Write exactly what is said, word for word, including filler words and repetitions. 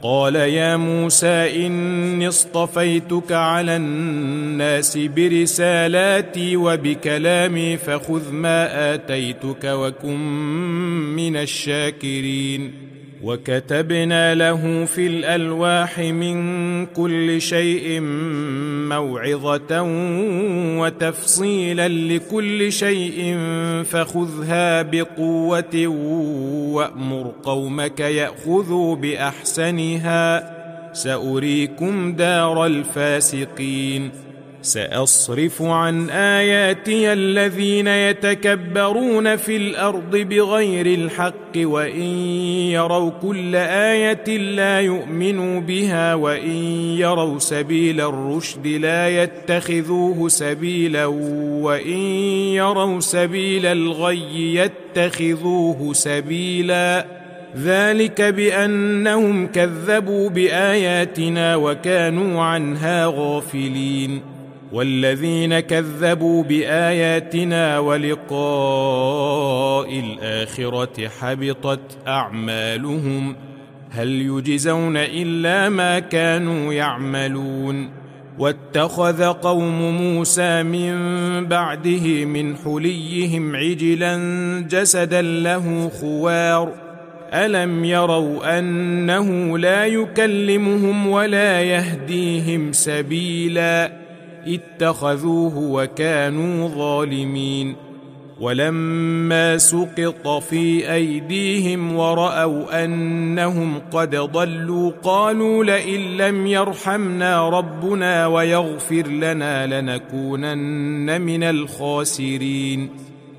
قال يا موسى إني اصطفيتك على الناس برسالاتي وبكلامي فخذ ما آتيتك وكن من الشاكرين وكتبنا له في الألواح من كل شيء موعظة وتفصيلا لكل شيء فخذها بقوة وأمر قومك يأخذوا بأحسنها سأريكم دار الفاسقين سأصرف عن آياتي الذين يتكبرون في الأرض بغير الحق وإن يروا كل آية لا يؤمنوا بها وإن يروا سبيل الرشد لا يتخذوه سبيلا وإن يروا سبيل الغي يتخذوه سبيلا ذلك بأنهم كذبوا بآياتنا وكانوا عنها غافلين والذين كذبوا بآياتنا ولقاء الآخرة حبطت أعمالهم هل يجزون إلا ما كانوا يعملون واتخذ قوم موسى من بعده من حليهم عجلا جسدا له خوار ألم يروا أنه لا يكلمهم ولا يهديهم سبيلا اتخذوه وكانوا ظالمين ولما سقط في أيديهم ورأوا أنهم قد ضلوا قالوا لئن لم يرحمنا ربنا ويغفر لنا لنكونن من الخاسرين